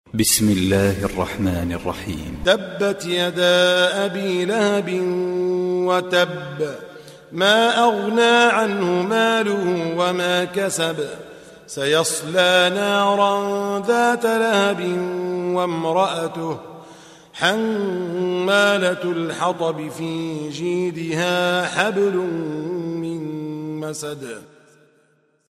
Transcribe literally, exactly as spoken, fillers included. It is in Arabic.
بسم الله الرحمن الرحيم. تبت يدا أبي لهب وتب، ما أغنى عنه ماله وما كسب، سيصلى نارا ذات لهب وامرأته حمالة الحطب في جيدها حبل من مسد.